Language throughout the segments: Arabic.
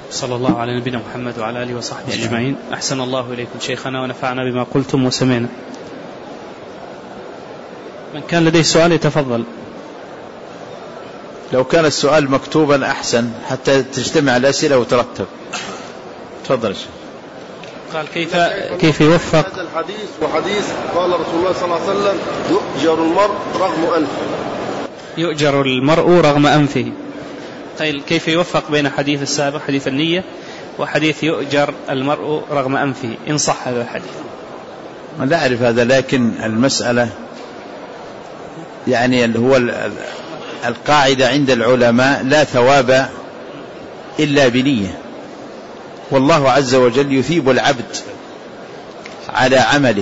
صلى الله على نبينا محمد وعلى آله وصحبه أجمعين. أحسن الله إليكم شيخنا ونفعنا بما قلتم وسمعنا. من كان لديه سؤال يتفضل. لو كان السؤال مكتوبا أحسن حتى تجتمع الأسئلة وترتب. تفضل. قال كيف يوفق هذا الحديث وحديث قال رسول الله صلى الله عليه وسلم يؤجر المرء رغم أنفه. يؤجر المرء رغم أنفه. طيب كيف يوفق بين حديث السابق حديث النية وحديث يؤجر المرء رغم أنفه إن صح هذا الحديث؟ لا أعرف هذا، لكن المسألة يعني هو القاعدة عند العلماء لا ثواب إلا بنية، والله عز وجل يثيب العبد على عمله،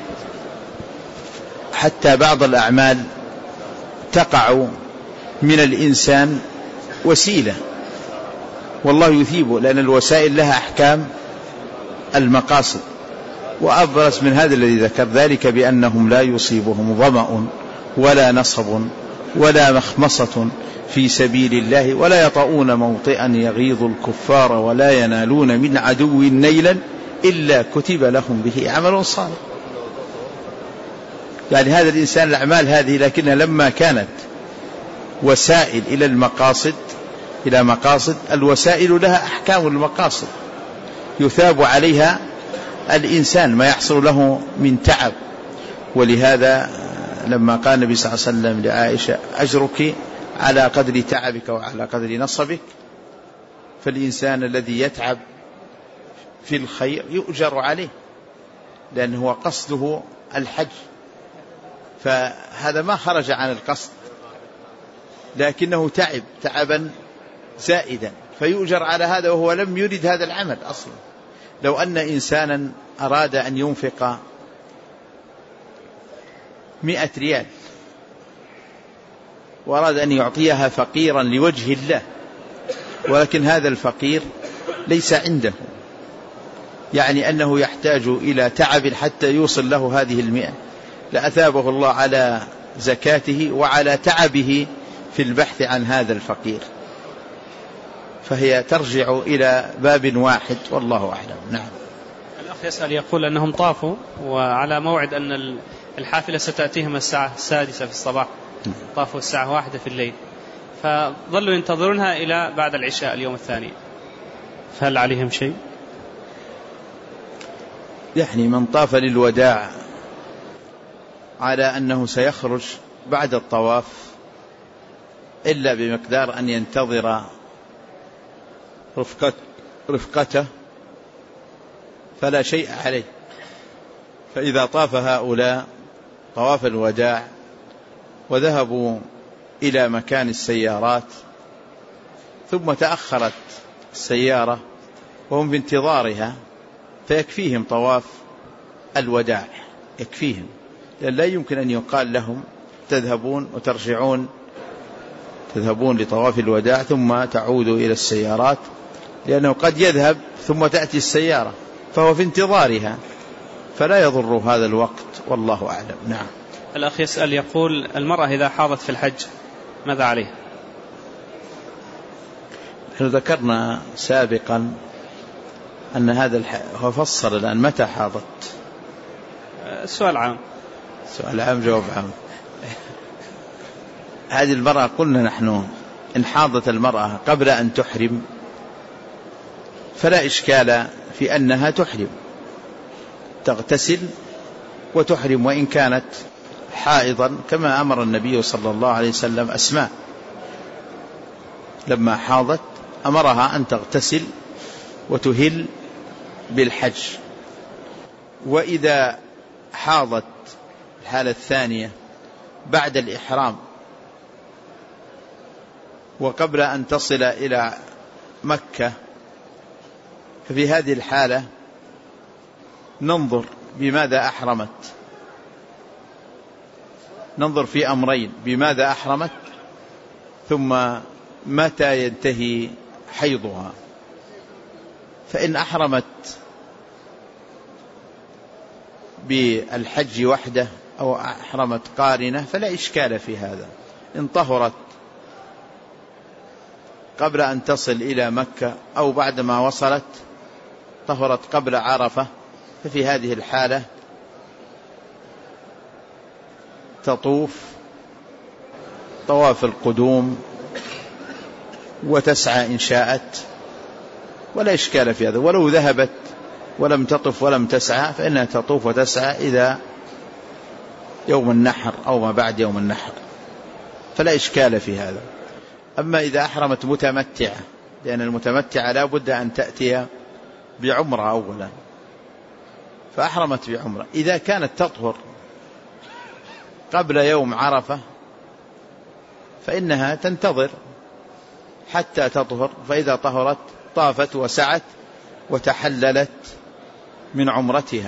حتى بعض الأعمال تقع من الإنسان وسيلة والله يثيبه، لأن الوسائل لها أحكام المقاصد. وأبرز من هذا الذي ذكر ذلك بأنهم لا يصيبهم ظمأ ولا نصب ولا مخمصة في سبيل الله ولا يطؤون موطئا يغيظ الكفار ولا ينالون من عدو نيلا إلا كتب لهم به عمل صالح. يعني هذا الإنسان الأعمال هذه، لكنها لما كانت وسائل إلى المقاصد إلى مقاصد، الوسائل لها أحكام المقاصد يثاب عليها الإنسان ما يحصل له من تعب. ولهذا لما قال النبي صلى الله عليه وسلم لعائشة أجرك على قدر تعبك وعلى قدر نصبك، فالإنسان الذي يتعب في الخير يؤجر عليه لأنه قصده الحج، فهذا ما خرج عن القصد لكنه تعب تعبا زائدا فيؤجر على هذا وهو لم يرد هذا العمل أصلا. لو أن إنسانا أراد أن ينفق 100 ريال وأراد أن يعطيها فقيرا لوجه الله، ولكن هذا الفقير ليس عنده، يعني أنه يحتاج إلى تعب حتى يوصل له هذه 100، لأثابه الله على زكاته وعلى تعبه في البحث عن هذا الفقير. فهي ترجع إلى باب واحد والله أعلم. نعم. الأخ يسأل يقول أنهم طافوا وعلى موعد أن الحافلة ستأتيهم الساعة 6 في الصباح، طافوا الساعة 1 في الليل، فظلوا ينتظرونها إلى بعد العشاء اليوم الثاني، فهل عليهم شيء؟ يعني من طاف للوداع على أنه سيخرج بعد الطواف إلا بمقدار أن ينتظر رفقته فلا شيء عليه. فإذا طاف هؤلاء طواف الوداع وذهبوا إلى مكان السيارات ثم تأخرت السيارة وهم في انتظارها فيكفيهم طواف الوداع، يكفيهم، لأن لا يمكن أن يقال لهم تذهبون وترجعون، تذهبون لطواف الوداع ثم تعودوا إلى السيارات، لأنه قد يذهب ثم تأتي السيارة فهو في انتظارها فلا يضر هذا الوقت والله أعلم. نعم. الأخ يسأل يقول المرأة إذا حاضت في الحج ماذا عليها؟ نحن ذكرنا سابقا أن هذا هو فصل الآن متى حاضت. السؤال عام. سؤال عام جواب عام. هذه المرأة قلنا نحن إن حاضت المرأة قبل أن تحرم فلا إشكال في أنها تحرم، تغتسل وتحرم وإن كانت حائضا، كما أمر النبي صلى الله عليه وسلم أسماء لما حاضت أمرها أن تغتسل وتهل بالحج. وإذا حاضت الحالة الثانية بعد الإحرام وقبل أن تصل إلى مكة ففي هذه الحالة ننظر بماذا أحرمت، ننظر في أمرين: بماذا أحرمت ثم متى ينتهي حيضها. فإن أحرمت بالحج وحده أو أحرمت قارنة فلا إشكال في هذا. إن طهرت قبل أن تصل إلى مكة أو بعدما وصلت طهرت قبل عرفة، ففي هذه الحالة تطوف طواف القدوم وتسعى إن شاءت، ولا إشكال في هذا. ولو ذهبت ولم تطف ولم تسعى فإنها تطوف وتسعى إذا يوم النحر أو ما بعد يوم النحر، فلا إشكال في هذا. أما إذا أحرمت متمتعة، لأن المتمتعة لا بد أن تأتي بعمرة أولا، فأحرمت بعمرة، إذا كانت تطهر قبل يوم عرفة فإنها تنتظر حتى تطهر، فإذا طهرت طافت وسعت وتحللت من عمرتها،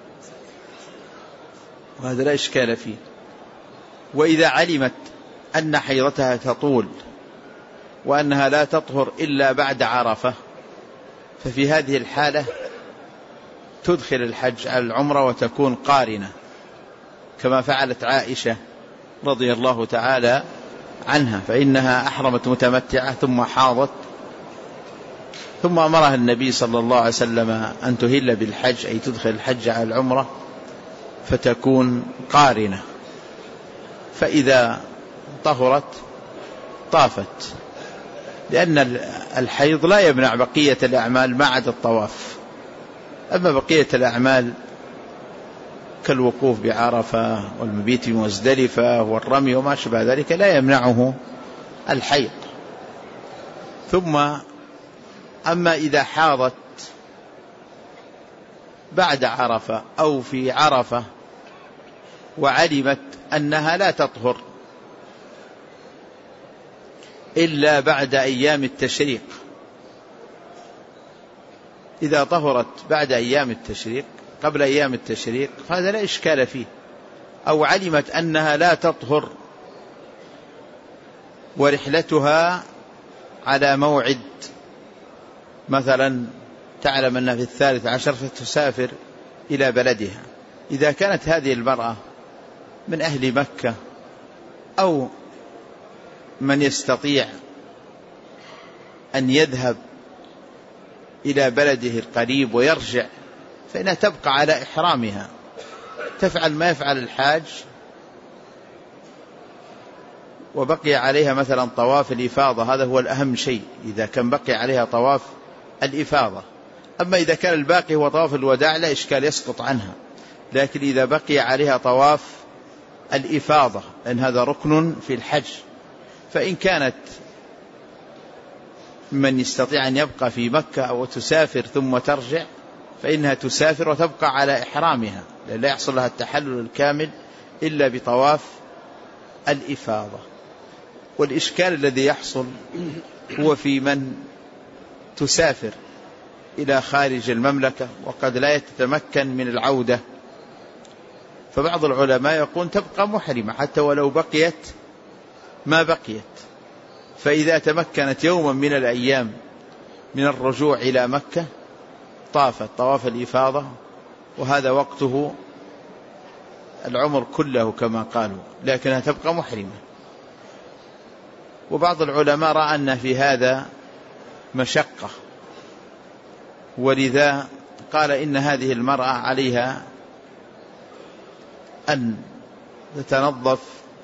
وهذا لا إشكال فيه. وإذا علمت أن حيضتها تطول وأنها لا تطهر إلا بعد عرفة، ففي هذه الحالة تدخل الحج على العمرة وتكون قارنة، كما فعلت عائشة رضي الله تعالى عنها، فإنها أحرمت متمتعة ثم حاضت، ثم أمرها النبي صلى الله عليه وسلم أن تهل بالحج، أي تدخل الحج على العمرة فتكون قارنة، فإذا طهرت طافت، لأن الحيض لا يمنع بقية الأعمال ما عدا الطواف. أما بقية الأعمال كالوقوف بعرفة والمبيت بمزدلفة والرمي وما شابه ذلك لا يمنعه الحيض. ثم أما إذا حاضت بعد عرفة أو في عرفة وعلمت أنها لا تطهر إلا بعد أيام التشريق، إذا طهرت بعد أيام التشريق قبل أيام التشريق فهذا لا إشكال فيه، أو علمت أنها لا تطهر ورحلتها على موعد، مثلا تعلم أنها في 13 فتسافر إلى بلدها، إذا كانت هذه المرأة من أهل مكة أو من يستطيع أن يذهب إلى بلده القريب ويرجع، فإنها تبقى على إحرامها، تفعل ما يفعل الحاج، وبقي عليها مثلا طواف الإفاضة، هذا هو الأهم شيء إذا كان بقي عليها طواف الإفاضة. أما إذا كان الباقي هو طواف الوداع لا إشكال يسقط عنها، لكن إذا بقي عليها طواف الإفاضة لأن هذا ركن في الحج، فإن كانت من يستطيع أن يبقى في مكة أو تسافر ثم ترجع فإنها تسافر وتبقى على إحرامها، لأن لا يحصل لها التحلل الكامل إلا بطواف الإفاضة. والإشكال الذي يحصل هو في من تسافر إلى خارج المملكة وقد لا يتمكن من العودة، فبعض العلماء يقول تبقى محرمة حتى ولو بقيت ما بقيت، فإذا تمكنت يوما من الأيام من الرجوع إلى مكة طافت طواف الإفاضة، وهذا وقته العمر كله كما قالوا، لكنها تبقى محرمة. وبعض العلماء رأى أن في هذا مشقة، ولذا قال إن هذه المرأة عليها أن تتنظف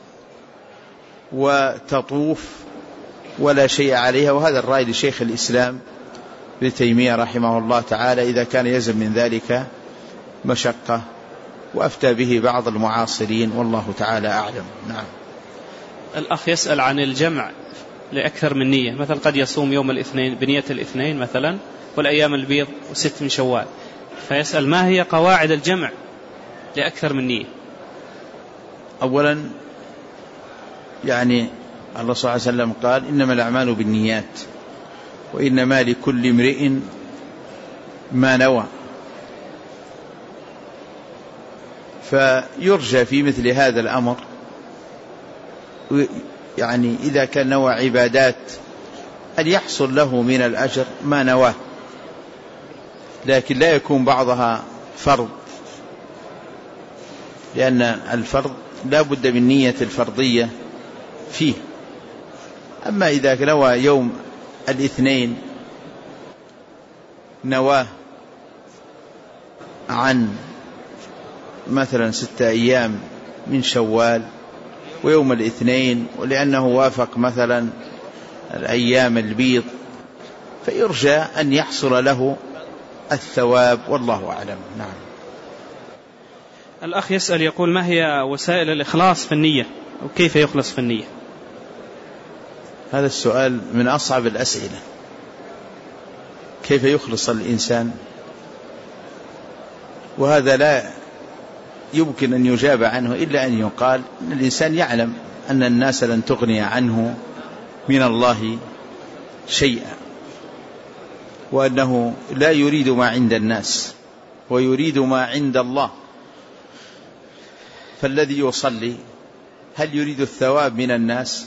وتطوف ولا شيء عليها، وهذا الرأي لشيخ الإسلام ابن تيمية رحمه الله تعالى إذا كان يلزم من ذلك مشقة، وأفتى به بعض المعاصرين والله تعالى أعلم. نعم. الأخ يسأل عن الجمع لأكثر من نية، مثلا قد يصوم يوم الاثنين بنية الاثنين مثلا والأيام البيض وست من شوال، فيسأل ما هي قواعد الجمع لأكثر من نية؟ أولا يعني الله صلى الله عليه وسلم قال إنما الأعمال بالنيات وإنما لكل امرئ ما نوى، فيرجى في مثل هذا الأمر يعني إذا كان نوى عبادات أن يحصل له من الأجر ما نواه، لكن لا يكون بعضها فرض، لأن الفرض لا بد من نية الفرضية فيه. أما إذا نوى يوم الاثنين نواه عن مثلا 6 أيام من شوال ويوم الاثنين، ولأنه وافق مثلا الأيام البيض، فيرجى أن يحصل له الثواب، والله أعلم. نعم. الأخ يسأل يقول: ما هي وسائل الإخلاص في النية، وكيف يخلص في النية؟ هذا السؤال من أصعب الأسئلة، كيف يخلص الإنسان؟ وهذا لا يمكن أن يجاب عنه إلا أن يقال أن الإنسان يعلم أن الناس لن تغني عنه من الله شيئا، وأنه لا يريد ما عند الناس ويريد ما عند الله. فالذي يصلي هل يريد الثواب من الناس؟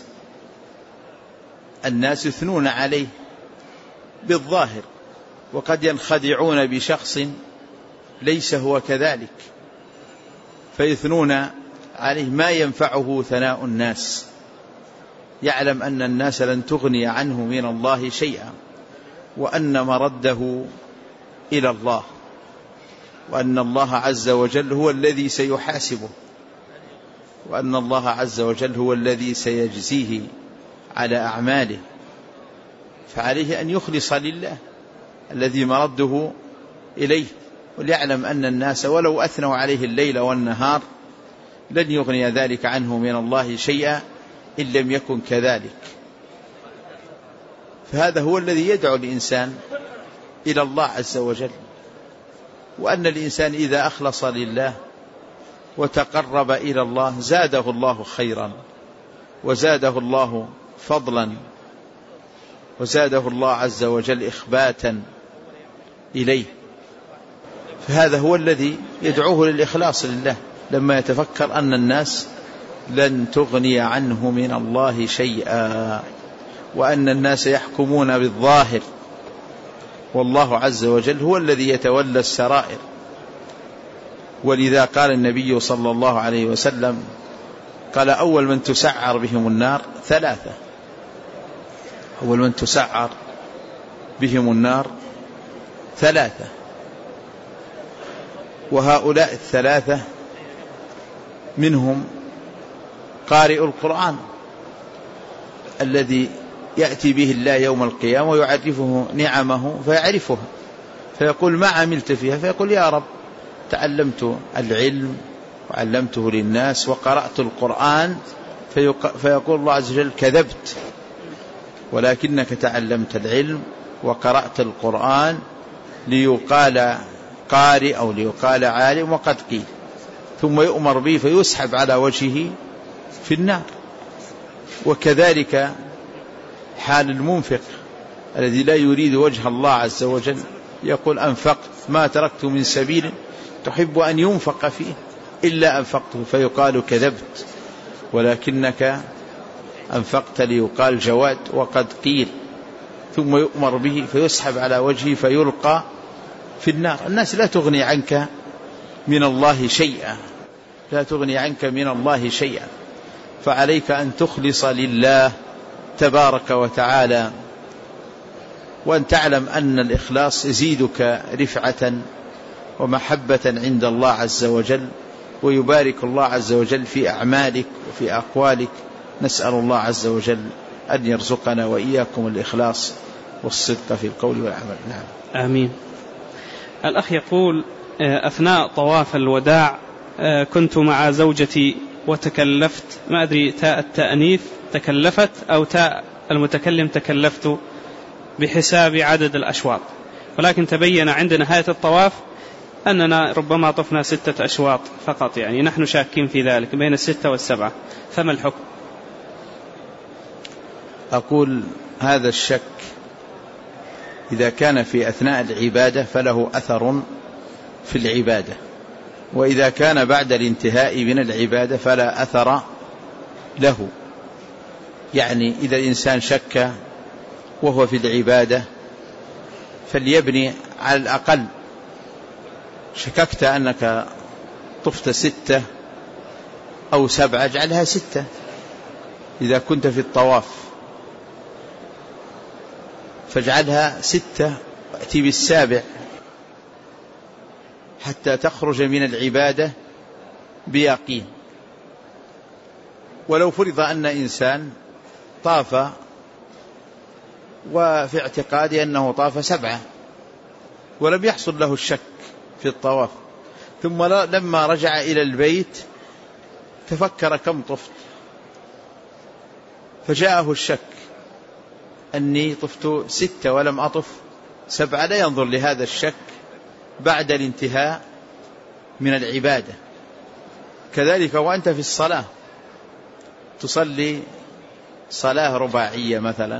الناس يثنون عليه بالظاهر، وقد ينخدعون بشخص ليس هو كذلك، فيثنون عليه ما ينفعه ثناء الناس. يعلم أن الناس لن تغني عنه من الله شيئا، وأن مرده إلى الله، وأن الله عز وجل هو الذي سيحاسبه، وأن الله عز وجل هو الذي سيجزيه على أعماله. فعليه أن يخلص لله الذي مرده إليه، وليعلم أن الناس ولو أثنوا عليه الليل والنهار لن يغني ذلك عنه من الله شيئا إن لم يكن كذلك. فهذا هو الذي يدعو الإنسان إلى الله عز وجل، وأن الإنسان إذا أخلص لله وتقرب إلى الله زاده الله خيرا، وزاده الله فضلا، وزاده الله عز وجل إخباتا إليه. فهذا هو الذي يدعوه للإخلاص لله، لما يتفكر أن الناس لن تغني عنه من الله شيئا، وأن الناس يحكمون بالظاهر، والله عز وجل هو الذي يتولى السرائر. ولذا قال النبي صلى الله عليه وسلم، قال: أول من تسعر بهم النار 3، أول من تسعر بهم النار 3، وهؤلاء 3 منهم قارئ القرآن الذي يأتي به الله يوم القيامة ويعرفه نعمه فيعرفها، فيقول: ما عملت فيها؟ فيقول: يا رب تعلمت العلم وعلمته للناس وقرأت القرآن. فيقول الله عز وجل: كذبت، ولكنك تعلمت العلم وقرأت القرآن ليقال قارئ أو ليقال عالم، وقد قيل. ثم يؤمر به فيسحب على وجهه في النار. وكذلك حال المنفق الذي لا يريد وجه الله عز وجل، يقول: أنفقت ما تركت من سبيل تحب أن ينفق فيه إلا أنفقته، فيقال: كذبت، ولكنك أنفقت ليقال جواد، وقد قيل. ثم يؤمر به فيسحب على وجهه فيلقى في النار. الناس لا تغني عنك من الله شيئا، لا تغني عنك من الله شيئا، فعليك أن تخلص لله تبارك وتعالى، وأن تعلم أن الإخلاص يزيدك رفعة ومحبة عند الله عز وجل، ويبارك الله عز وجل في أعمالك وفي أقوالك. نسأل الله عز وجل أن يرزقنا وإياكم الإخلاص والصدق في القول والعمل. نعم. آمين. الأخ يقول: أثناء طواف الوداع كنت مع زوجتي وتكلفت، ما أدري تاء التأنيث تكلفت أو تاء المتكلم تكلفت بحساب عدد الأشواط، ولكن تبين عند نهاية الطواف أننا ربما طفنا 6 أشواط فقط، يعني نحن شاكين في ذلك بين 6 و7، فما الحكم؟ أقول: هذا الشك إذا كان في أثناء العبادة فله أثر في العبادة، وإذا كان بعد الانتهاء من العبادة فلا أثر له. يعني إذا الإنسان شك وهو في العبادة فليبني على الأقل. شككت أنك طفت 6 أو 7، اجعلها 6 إذا كنت في الطواف. فاجعلها 6 وأتي بالسابع حتى تخرج من العبادة بيقين. ولو فرض أن إنسان طاف وفي اعتقاده أنه طاف 7 ولم يحصل له الشك في الطواف، ثم لما رجع إلى البيت تفكر كم طفت فجاءه الشك أني طفت 6 ولم أطف 7، لا ينظر لهذا الشك بعد الانتهاء من العبادة. كذلك وأنت في الصلاة تصلي صلاة رباعية مثلا،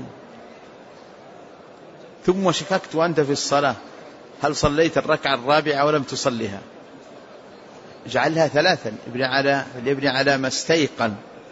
ثم شككت وأنت في الصلاة هل صليت الركعة الرابعة ولم تصليها، اجعلها 3 لابن على ما استيقن،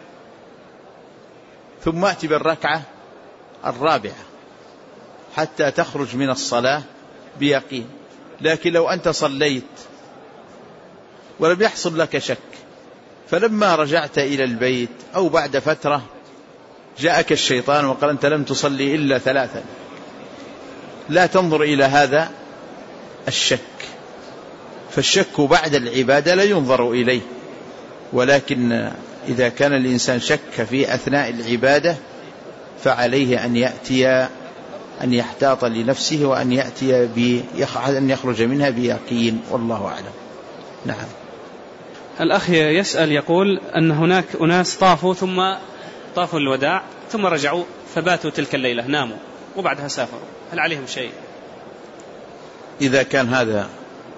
ثم أتي بالركعة الرابعة حتى تخرج من الصلاة بيقين. لكن لو أنت صليت ولم يحصل لك شك، فلما رجعت إلى البيت أو بعد فترة جاءك الشيطان وقال أنت لم تصلي إلا 3، لا تنظر إلى هذا الشك، فالشك بعد العبادة لا ينظر إليه. ولكن إذا كان الإنسان شك في أثناء العبادة فعليه أن يحتاط لنفسه وأن أن يخرج منها بيقين، والله أعلم. نعم. الأخ يسأل يقول أن هناك أناس طافوا ثم طافوا الوداع ثم رجعوا فباتوا تلك الليلة، ناموا وبعدها سافروا، هل عليهم شيء؟ إذا كان هذا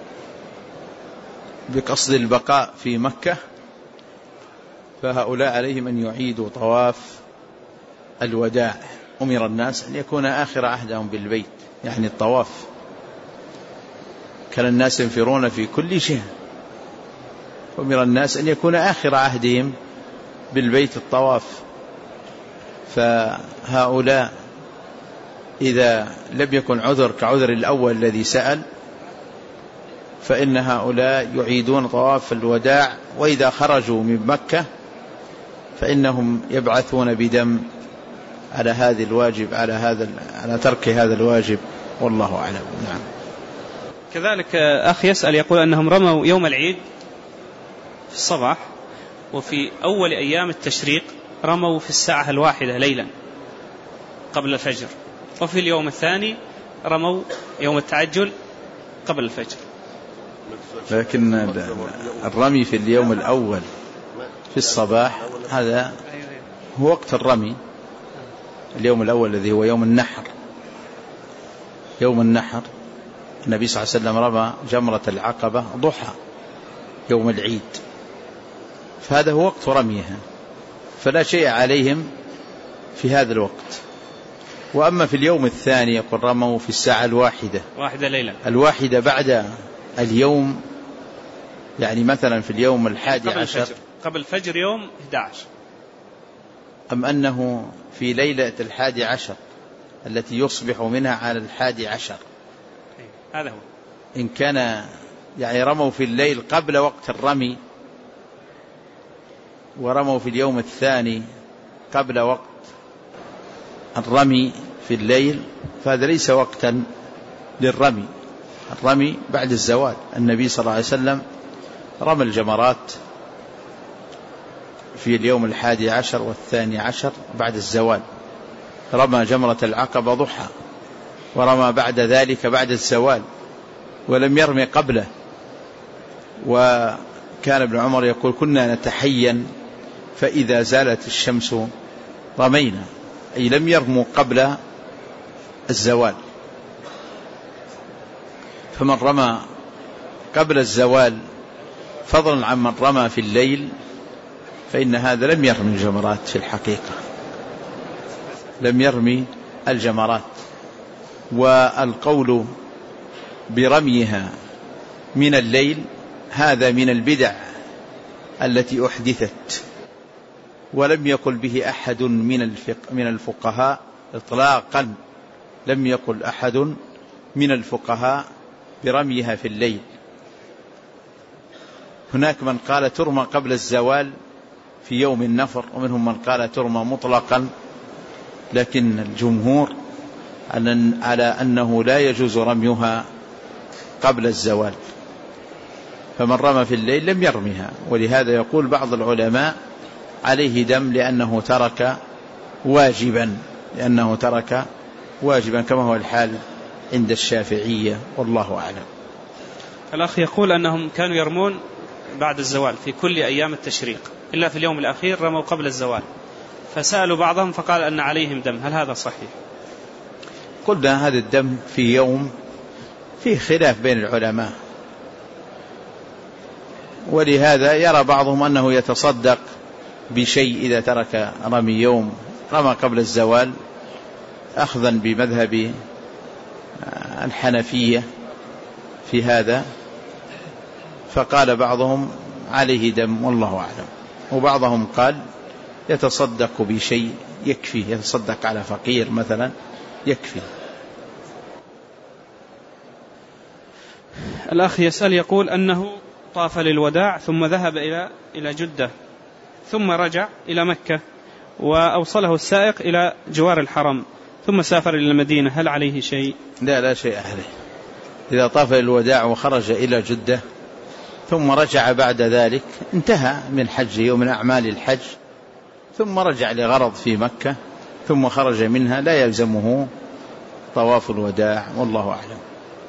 بقصد البقاء في مكة فهؤلاء عليهم أن يعيدوا طواف الوداع. أمر الناس أن يكون آخر عهدهم بالبيت، يعني الطواف. كان الناس ينفرون في كل شيء، أمر الناس أن يكون آخر عهدهم بالبيت الطواف. فهؤلاء إذا لم يكن عذر كعذر الأول الذي سأل فإن هؤلاء يعيدون طواف الوداع، وإذا خرجوا من مكة فإنهم يبعثون بدم على هذا الواجب، على ترك هذا الواجب، والله أعلم. نعم. كذلك أخ يسأل يقول أنهم رموا يوم العيد في الصباح، وفي أول أيام التشريق رموا في 1:00 ليلا قبل الفجر، وفي اليوم الثاني رموا يوم التعجل قبل الفجر. لكن الرمي في اليوم الأول في الصباح هذا هو وقت الرمي. اليوم الأول الذي هو يوم النحر، يوم النحر النبي صلى الله عليه وسلم رمى جمرة العقبة ضحى يوم العيد، فهذا هو وقت رميها، فلا شيء عليهم في هذا الوقت. وأما في اليوم الثاني يقول رموا في 1:01 ليلة، 1 بعد اليوم، يعني مثلا في اليوم 11 قبل الفجر يوم 11، أم أنه في ليلة 11 التي يصبح منها على 11؟ هذا هو. إن كان يعني رموا في الليل قبل وقت الرمي ورموا في اليوم الثاني قبل وقت الرمي في الليل فهذا ليس وقتا للرمي. الرمي بعد الزوال. النبي صلى الله عليه وسلم رمى الجمرات في اليوم 11 و12 بعد الزوال، رمى جمرة العقبة ضحى، ورمى بعد ذلك بعد الزوال، ولم يرمي قبله. وكان ابن عمر يقول كنا نتحين فإذا زالت الشمس رمينا، أي لم يرموا قبل الزوال. فمن رمى قبل الزوال فضلا عن من رمى في الليل فإن هذا لم يرمي الجمرات، في الحقيقة لم يرمي الجمرات. والقول برميها من الليل هذا من البدع التي أحدثت، ولم يقل به أحد من الفقهاء إطلاقا، لم يقل أحد من الفقهاء برميها في الليل. هناك من قال ترمى قبل الزوال في يوم النفر، ومنهم من قال ترمى مطلقا، لكن الجمهور على أنه لا يجوز رميها قبل الزوال، فمن رمى في الليل لم يرمها. ولهذا يقول بعض العلماء عليه دم لأنه ترك واجبا كما هو الحال عند الشافعية، والله أعلم. الأخ يقول أنهم كانوا يرمون بعد الزوال في كل أيام التشريق إلا في اليوم الأخير رموا قبل الزوال، فسألوا بعضهم فقال أن عليهم دم، هل هذا صحيح؟ قلنا هذا الدم في يوم فيه خلاف بين العلماء، ولهذا يرى بعضهم أنه يتصدق بشيء إذا ترك رمي يوم رمى قبل الزوال، أخذا بمذهب الحنفية في هذا، فقال بعضهم عليه دم والله أعلم، وبعضهم قال يتصدق بشيء يكفي، يتصدق على فقير مثلا يكفي. الأخ يسأل يقول أنه طاف للوداع ثم ذهب إلى جدة ثم رجع إلى مكة وأوصله السائق إلى جوار الحرم ثم سافر إلى المدينة، هل عليه شيء؟ لا شيء عليه. إذا طاف للوداع وخرج إلى جدة ثم رجع بعد ذلك انتهى من حجه ومن أعمال الحج، ثم رجع لغرض في مكة ثم خرج منها لا يلزمه طواف الوداع، والله أعلم.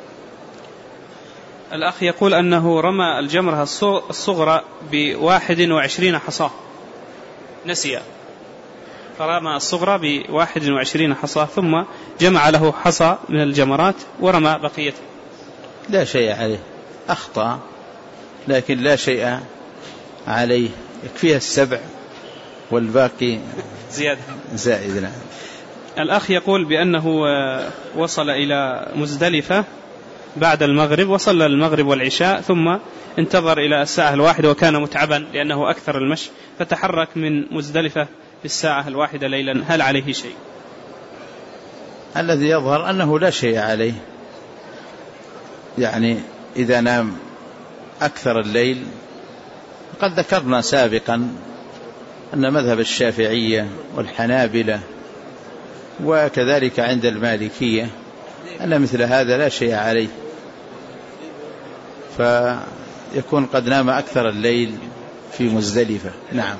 الأخ يقول أنه رمى الجمرة الصغرى ب21 حصاة، نسي فرمى الصغرى ب21 حصاة ثم جمع له حصى من الجمرات ورمى بقيته. لا شيء عليه، أخطأ لكن لا شيء عليه، يكفيها 7 والباقي زائد. الأخ يقول بأنه وصل إلى مزدلفة بعد المغرب، وصلى المغرب والعشاء ثم انتظر إلى الساعة 1 وكان متعبا لأنه أكثر المشي، فتحرك من مزدلفة في الساعة 1 ليلا، هل عليه شيء؟ الذي يظهر أنه لا شيء عليه، يعني إذا نام أكثر الليل. قد ذكرنا سابقا أن مذهب الشافعية والحنابلة وكذلك عند المالكية أن مثل هذا لا شيء عليه، فيكون قد نام أكثر الليل في مزدلفة. نعم.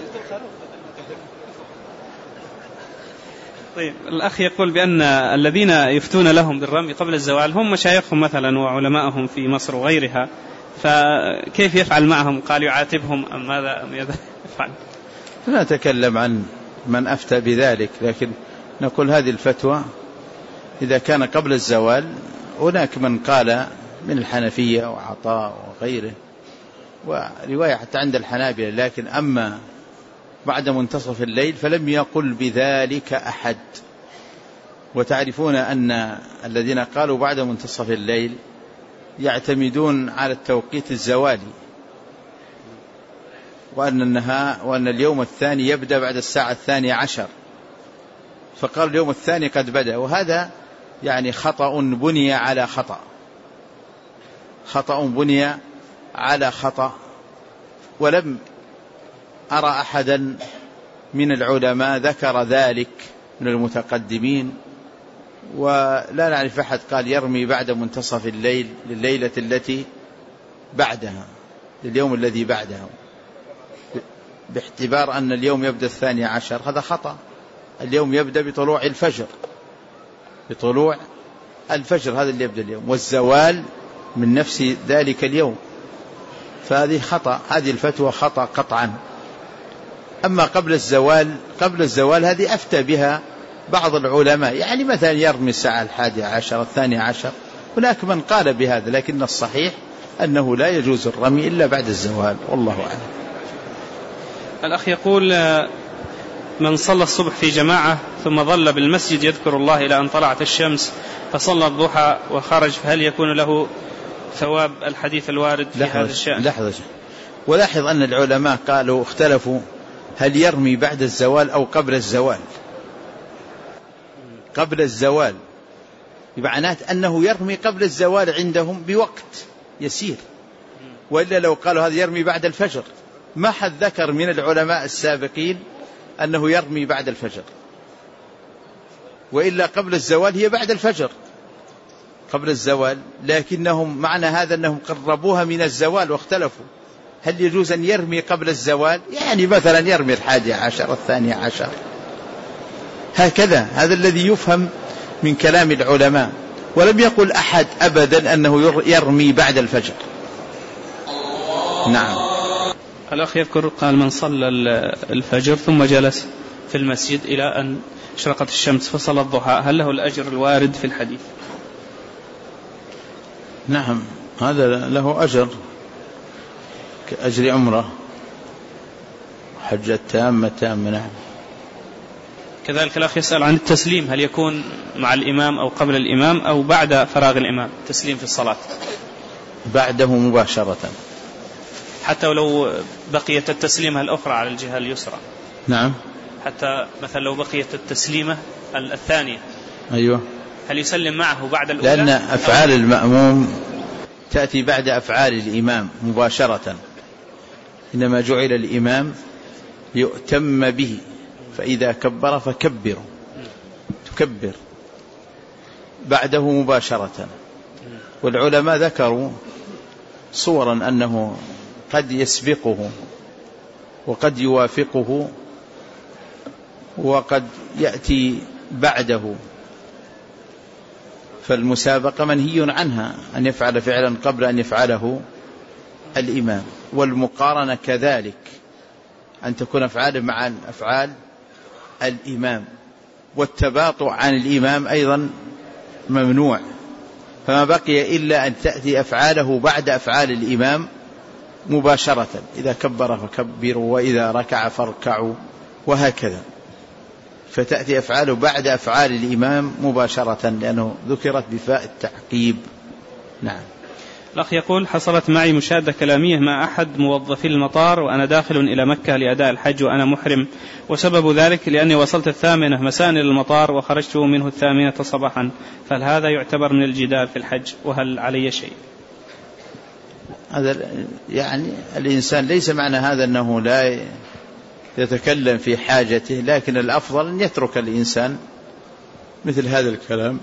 طيب، الأخ يقول بأن الذين يفتون لهم بالرمي قبل الزوال هم مشايخهم مثلا وعلماءهم في مصر وغيرها، فكيف يفعل معهم؟ قال يعاتبهم أم ماذا يفعل؟ لا نتكلم عن من أفتى بذلك، لكن نقول هذه الفتوى إذا كان قبل الزوال. هناك من قال من الحنفية وعطاء وغيره ورواية حتى عند الحنابلة، لكن أما بعد منتصف الليل فلم يقل بذلك أحد. وتعرفون أن الذين قالوا بعد منتصف الليل يعتمدون على التوقيت الزوالي، وأن اليوم الثاني يبدأ بعد الساعة 12، فقال اليوم الثاني قد بدأ، وهذا يعني خطأ بني على خطأ، ولم أرى أحدا من العلماء ذكر ذلك من المتقدمين، ولا نعرف أحد قال يرمي بعد منتصف الليل لليلة التي بعدها، لليوم الذي بعدها، باعتبار أن اليوم يبدأ 12. هذا خطأ. اليوم يبدأ بطلوع الفجر، هذا اللي يبدأ اليوم، والزوال من نفس ذلك اليوم، فهذه خطأ، هذه الفتوى خطأ قطعا. أما قبل الزوال هذه أفتى بها بعض العلماء، يعني مثلا يرمي الساعة 11 12، هناك من قال بهذا، لكن الصحيح أنه لا يجوز الرمي إلا بعد الزوال، والله أعلم. الأخ يقول من صلى الصبح في جماعة ثم ظل بالمسجد يذكر الله إلى أن طلعت الشمس فصلى الضحى وخرج، فهل يكون له ثواب الحديث الوارد في هذا الشأن؟ لحظة، ولاحظ أن العلماء قالوا اختلفوا هل يرمي بعد الزوال أو قبل الزوال. قبل الزوال بمعنات أنه يرمي قبل الزوال عندهم بوقت يسير، وإلا لو قالوا هذا يرمي بعد الفجر ما حد ذكر من العلماء السابقين أنه يرمي بعد الفجر. وإلا قبل الزوال هي بعد الفجر قبل الزوال، لكنهم معنى هذا أنهم قربوها من الزوال واختلفوا هل يجوز أن يرمي قبل الزوال، يعني مثلا يرمي 11 12، هكذا. هذا الذي يفهم من كلام العلماء، ولم يقل أحد أبدا أنه يرمي بعد الفجر. نعم. الأخ يذكر قال من صلى الفجر ثم جلس في المسجد إلى أن اشرقت الشمس فصلى الضحى، هل له الأجر الوارد في الحديث؟ نعم، هذا له أجر كأجر عمره حجة تامة. نعم. كذلك الأخ يسأل عن التسليم، هل يكون مع الإمام أو قبل الإمام أو بعد فراغ الإمام تسليم في الصلاة؟ بعده مباشرة، حتى ولو بقيت التسليمة الأخرى على الجهة اليسرى. نعم. حتى مثلا لو بقيت التسليمة الثانية، أيوة، هل يسلم معه بعد الأولى؟ لأن أفعال المأموم تأتي بعد أفعال الإمام مباشرة، إنما جعل الإمام يؤتم به، فإذا كبر فكبروا، تكبر بعده مباشرة. والعلماء ذكروا صورا أنه قد يسبقه وقد يوافقه وقد يأتي بعده، فالمسابقة منهي عنها أن يفعل فعلا قبل أن يفعله الإمام، والمقارنة كذلك أن تكون أفعال مع أفعال الإمام، والتباطؤ عن الإمام أيضا ممنوع، فما بقي إلا أن تأتي أفعاله بعد أفعال الإمام مباشرة، إذا كبر فكبروا وإذا ركع فاركعوا وهكذا، فتأتي أفعاله بعد أفعال الإمام مباشرة لأنه ذكرت بفاء التعقيب. نعم. الأخ يقول حصلت معي مشادة كلامية مع أحد موظفي المطار وأنا داخل إلى مكة لأداء الحج وأنا محرم، وسبب ذلك لأني وصلت 8 مساء إلى المطار وخرجت منه 8 صباحا، فهل هذا يعتبر من الجدال في الحج وهل علي شيء؟ هذا يعني الإنسان ليس معنى هذا أنه لا يتكلم في حاجته، لكن الأفضل أن يترك الإنسان مثل هذا الكلام،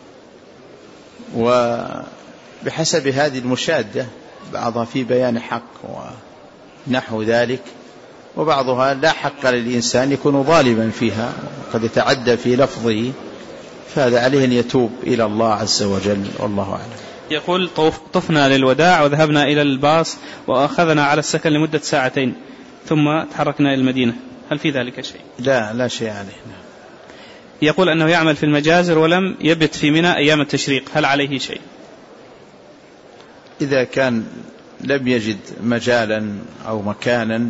وبحسب هذه المشادة بعضها في بيان حق ونحو ذلك، وبعضها لا حق للإنسان يكون ظالما فيها قد يتعدى في لفظه، فهذا عليه أن يتوب إلى الله عز وجل، والله أعلم. يقول طفنا للوداع وذهبنا إلى الباص وأخذنا على السكن لمدة 2 ساعات ثم تحركنا إلى المدينة، هل في ذلك شيء؟ لا شيء عليه. يقول أنه يعمل في المجازر ولم يبت في منى أيام التشريق، هل عليه شيء؟ إذا كان لم يجد مجالا أو مكانا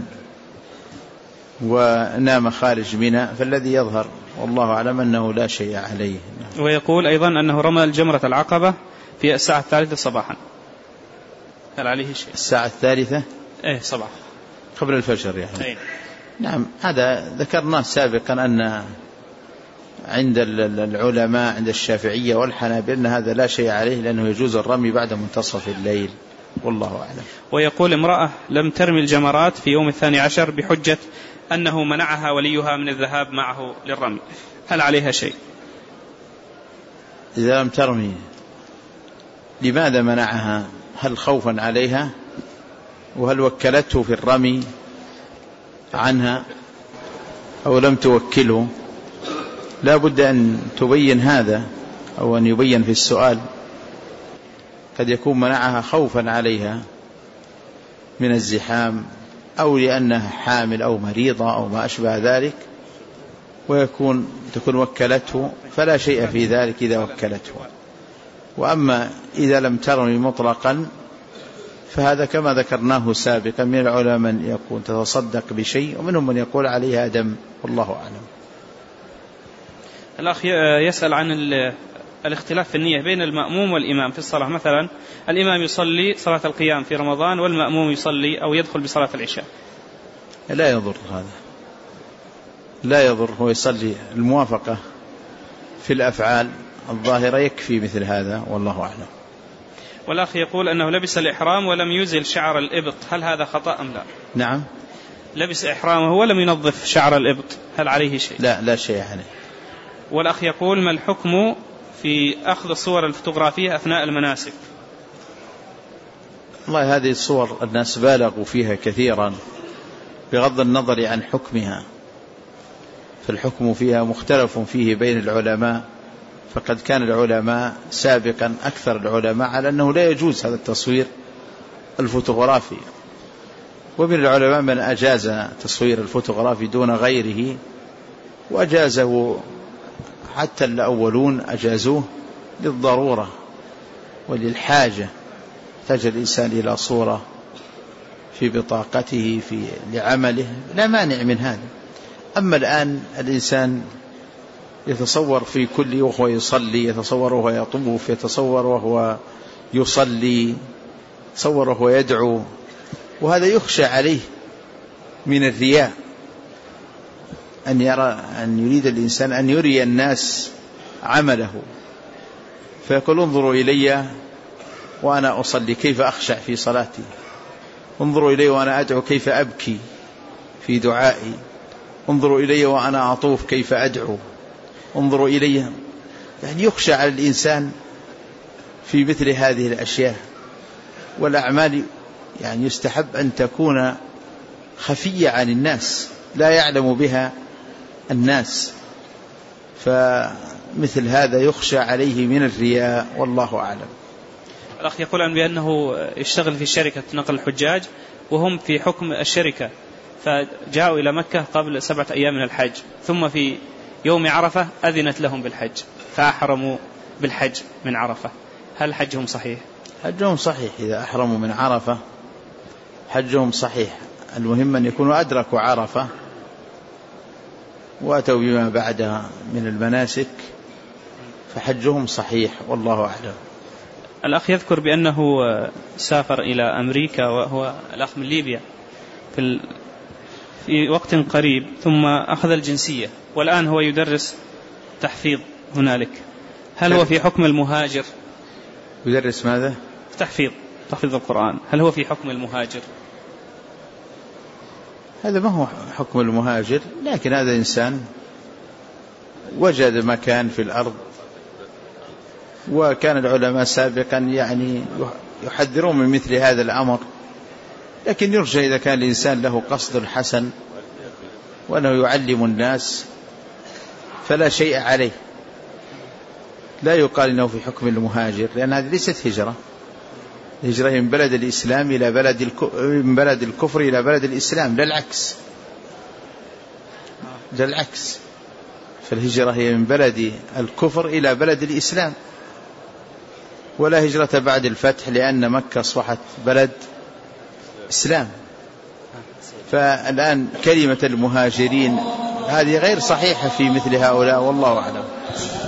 ونام خارج منى فالذي يظهر والله أعلم أنه لا شيء عليه. ويقول أيضا أنه رمى الجمرة العقبة في 3:00 صباحا، هل عليه شيء؟ 3:00 صباح قبل الفجر يعني. أي. نعم، هذا ذكرناه سابقا أن عند العلماء عند الشافعية والحنابلة أن هذا لا شيء عليه، لأنه يجوز الرمي بعد منتصف الليل، والله أعلم. ويقول امرأة لم ترمي الجمرات في يوم 12 بحجة أنه منعها وليها من الذهاب معه للرمي، هل عليها شيء؟ إذا لم ترمي لماذا منعها؟ هل خوفا عليها؟ وهل وكلته في الرمي عنها أو لم توكله؟ لا بد أن تبين هذا أو أن يبين في السؤال. قد يكون منعها خوفا عليها من الزحام أو لأنها حامل أو مريضة أو ما أشبه ذلك، تكون وكلته، فلا شيء في ذلك إذا وكلته. وأما إذا لم ترمي مطلقا فهذا كما ذكرناه سابقا، من العلماء من يقول تتصدق بشيء ومنهم من يقول عليها دم، والله أعلم. الأخ يسأل عن الاختلاف في النية بين المأموم والإمام في الصلاة، مثلا الإمام يصلي صلاة القيام في رمضان والمأموم يصلي أو يدخل بصلاة العشاء، لا يضر هذا، لا يضر، هو يصلي الموافقة في الأفعال الظاهرة يكفي مثل هذا، والله أعلم. والأخ يقول أنه لبس الإحرام ولم يزل شعر الإبط، هل هذا خطأ أم لا؟ نعم، لبس إحرامه ولم ينظف شعر الإبط، هل عليه شيء؟ لا شيء عليه. والأخ يقول: ما الحكم في أخذ الصور الفوتوغرافية أثناء المناسك؟ والله هذه الصور الناس بالغوا فيها كثيرا بغض النظر عن حكمها، فالحكم فيها مختلف فيه بين العلماء، فقد كان العلماء سابقا أكثر العلماء على أنه لا يجوز هذا التصوير الفوتوغرافي، ومن العلماء من أجاز تصوير الفوتوغرافي دون غيره، وأجازه حتى الأولون أجازوه للضرورة وللحاجة، يحتاج الإنسان إلى صورة في بطاقته لعمله، لا مانع من هذا. أما الآن الإنسان يتصور في كل وهو يصلي، يتصور وهو يطوف، يتصور وهو يصلي، يتصور وهو يدعو، وهذا يخشى عليه من الرياء، أن يريد الإنسان أن يري الناس عمله، فيقول: انظروا إلي وأنا أصلي كيف أخشع في صلاتي، انظروا إلي وأنا أدعو كيف أبكي في دعائي، انظروا إلي وأنا أطوف كيف أدعو، انظروا إلي. يعني يخشى على الإنسان في مثل هذه الأشياء، والأعمال يعني يستحب أن تكون خفية عن الناس لا يعلم بها الناس، فمثل هذا يخشى عليه من الرياء، والله أعلم. الأخ يقول بأنه يشتغل في شركة نقل الحجاج وهم في حكم الشركة، فجاءوا إلى مكة قبل 7 أيام من الحج، ثم في يوم عرفة أذنت لهم بالحج فأحرموا بالحج من عرفة، هل حجهم صحيح؟ حجهم صحيح، إذا أحرموا من عرفة حجهم صحيح، المهم أن يكونوا أدركوا عرفة وأتوا بما بعدها من المناسك، فحجهم صحيح، والله أعلم. الأخ يذكر بأنه سافر إلى أمريكا، وهو الأخ من ليبيا في وقت قريب، ثم أخذ الجنسية، والآن هو يدرس تحفيظ هنالك، هل هو في حكم المهاجر؟ يدرس ماذا؟ تحفيظ القرآن، هل هو في حكم المهاجر؟ هذا ما هو حكم المهاجر، لكن هذا إنسان وجد مكان في الأرض، وكان العلماء سابقا يعني يحذرون من مثل هذا الأمر، لكن يرجى إذا كان الإنسان له قصد حسن وأنه يعلم الناس فلا شيء عليه، لا يقال إنه في حكم المهاجر، لأن هذه ليست هجرة من بلد الإسلام إلى من بلد الكفر إلى بلد الإسلام، لا العكس، فالهجرة هي من بلد الكفر إلى بلد الإسلام، ولا هجرة بعد الفتح، لأن مكة أصبحت بلد إسلام. فالآن كلمة المهاجرين هذه غير صحيحة في مثل هؤلاء، والله أعلم.